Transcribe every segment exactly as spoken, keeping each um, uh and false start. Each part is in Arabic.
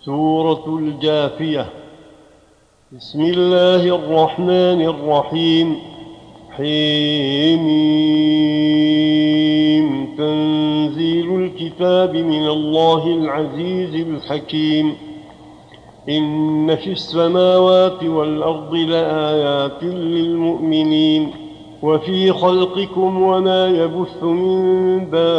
سورة الجاثية. بسم الله الرحمن الرحيم. حميم. تنزيل الكتاب من الله العزيز الحكيم. إن في السماوات والأرض لآيات للمؤمنين وفي خلقكم وما يبث من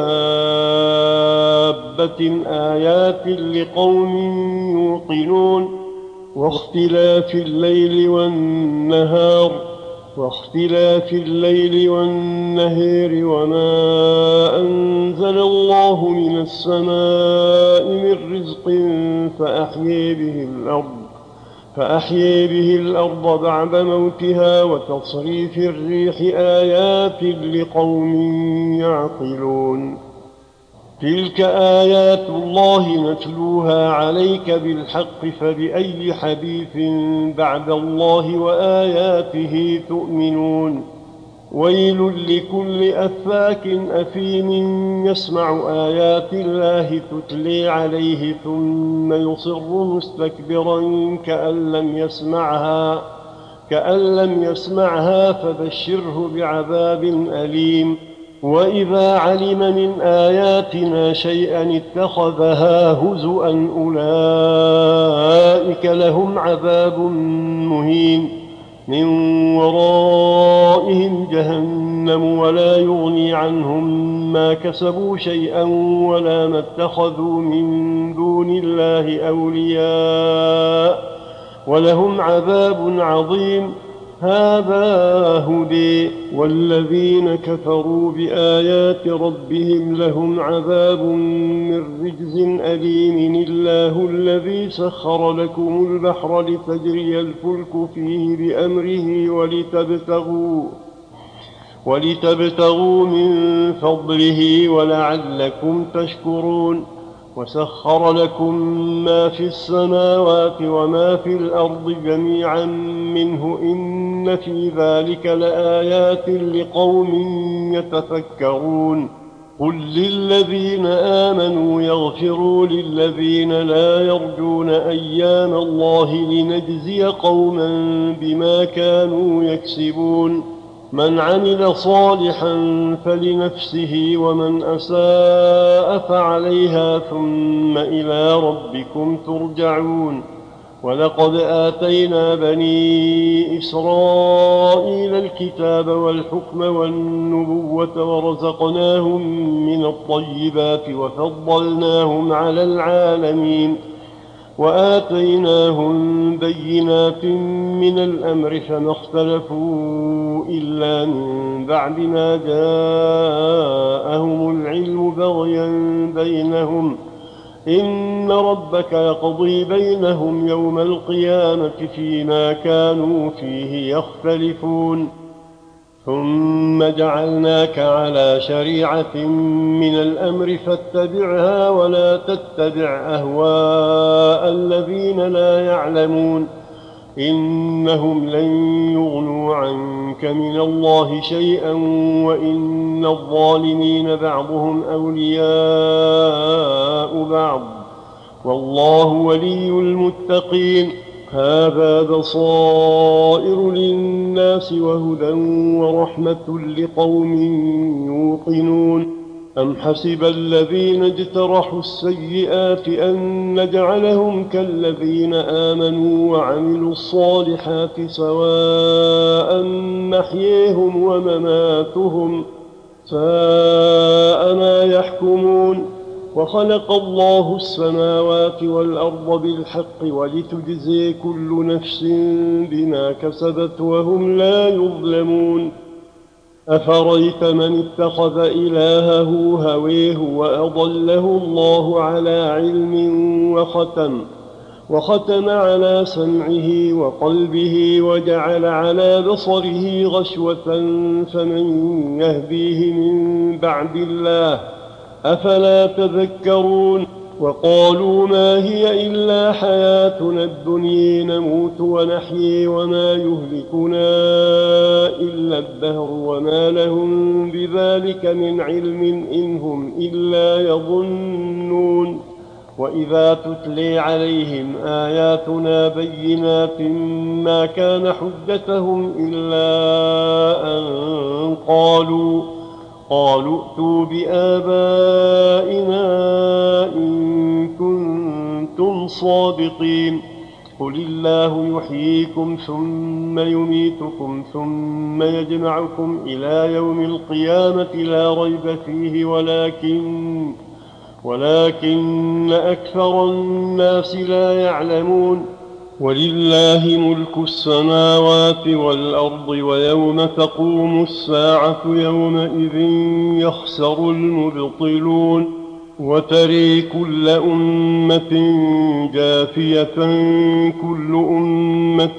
دابة آيات لقوم يوقنون واختلاف الليل والنهار واختلاف الليل والنهار وما أنزل الله من السماء من رزق فأحيي به الأرض فأحيي به الأرض بعد موتها وتصريف الريح آيات لقوم يعقلون. تلك آيات الله نتلوها عليك بالحق فبأي حديث بعد الله وآياته تؤمنون. ويل لكل أفاك أثيم يسمع آيات الله تتلي عليه ثم يصر مستكبرا كأن لم يسمعها كأن لم يسمعها فبشره بعذاب أليم. وإذا علم من آياتنا شيئا اتخذها هزؤا أولئك لهم عذاب مهين من ورائهم جهنم ولا يغني عنهم ما كسبوا شيئا ولا ما اتخذوا من دون الله أولياء ولهم عذاب عظيم. هذا هدي والذين كفروا بآيات ربهم لهم عذاب من رجز أليم. الله الذي سخر لكم البحر لتجري الفلك فيه بأمره ولتبتغوا ولتبتغوا من فضله ولعلكم تشكرون. وسخر لكم ما في السماوات وما في الأرض جميعا منه إن في ذلك لآيات لقوم يتفكرون. قل للذين آمنوا يغفروا للذين لا يرجون أيام الله لنجزي قوما بما كانوا يكسبون. من عمل صالحا فلنفسه ومن أساء فعليها ثم إلى ربكم ترجعون. ولقد آتينا بني إسرائيل الكتاب والحكم والنبوة ورزقناهم من الطيبات وفضلناهم على العالمين وآتيناهم بينات من الأمر فما اختلفوا إلا من بعد ما جاءهم العلم بغيا بينهم. إن ربك يقضي بينهم يوم القيامة فيما كانوا فيه يختلفون. ثم جعلناك على شريعة من الأمر فاتبعها ولا تتبع أهواء الذين لا يعلمون. إنهم لن يغنوا عنك من الله شيئا وإن الظالمين بعضهم أولياء بعض والله ولي المتقين. هذا بصائر للناس وهدى ورحمة لقوم يوقنون. أم حسب الذين اجترحوا السيئات أن نجعلهم كالذين آمنوا وعملوا الصالحات سواء محييهم ومماتهم ساء ما يحكمون. وخلق الله السماوات والأرض بالحق ولتجزي كل نفس بما كسبت وهم لا يظلمون. أفريت من اتخذ إلهه هويه وأضله الله على علم وختم وختم على سمعه وقلبه وجعل على بصره غشوة فمن يهديه من بعد الله أفلا تذكرون. وقالوا ما هي إلا حياتنا الدنيا نموت ونحيي وما يهلكنا إلا الدهر وما لهم بذلك من علم إن هم إلا يظنون. وإذا تتلي عليهم آياتنا بينات ما كان حجتهم إلا أن قالوا قالوا ائتوا بآبائنا إن كنتم صادقين قل الله يحييكم ثم يميتكم ثم يجمعكم إلى يوم القيامة لا ريب فيه ولكن ولكن أكثر الناس لا يعلمون ولله ملك السماوات والأرض ويوم تقوم الساعة يومئذ يخسر المبطلون وتري كل أمة جاثية كل أمة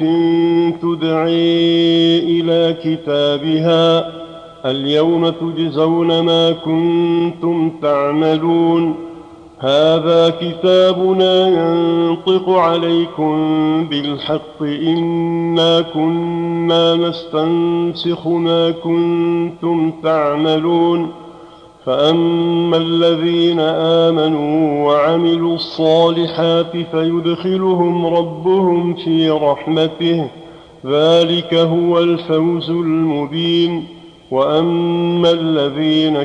تدعي إلى كتابها اليوم تجزون ما كنتم تعملون هذا كتابنا ينطق عليكم بالحق إنا كنا نستنسخ ما كنتم تعملون فأما الذين آمنوا وعملوا الصالحات فيدخلهم ربهم في رحمته ذلك هو الفوز المبين وأما الذين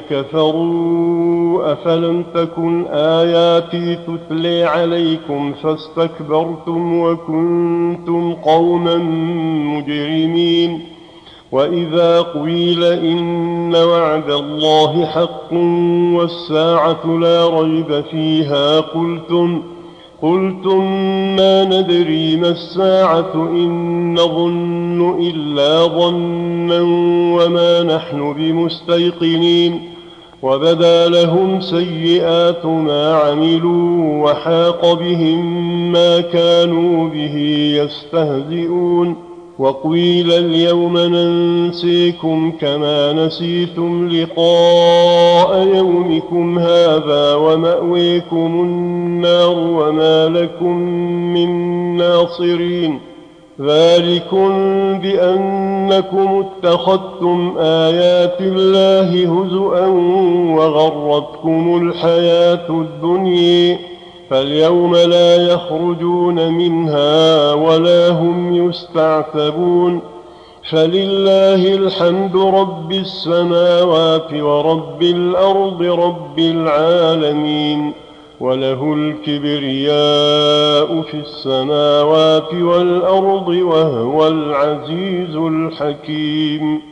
كفروا أفلم تكن آياتي تتلي عليكم فاستكبرتم وكنتم قوما مجرمين وإذا قيل إن وعد الله حق والساعة لا ريب فيها قلتم قلتم ما ندري ما الساعة إن نظن إلا ظنا وما نحن بمستيقنين وبدا لهم سيئات ما عملوا وحاق بهم ما كانوا به يستهزئون وقيل اليوم ننسيكم كما نسيتم لقاء يومكم هذا ومأويكم النار وما لكم من ناصرين ذلكم بأنكم اتخذتم آيات الله هزؤا وغرتكم الحياة الدنيا فاليوم لا يخرجون منها ولا هم يستعتبون فلله الحمد رب السماوات ورب الأرض رب العالمين وله الكبرياء في السماوات والأرض وهو العزيز الحكيم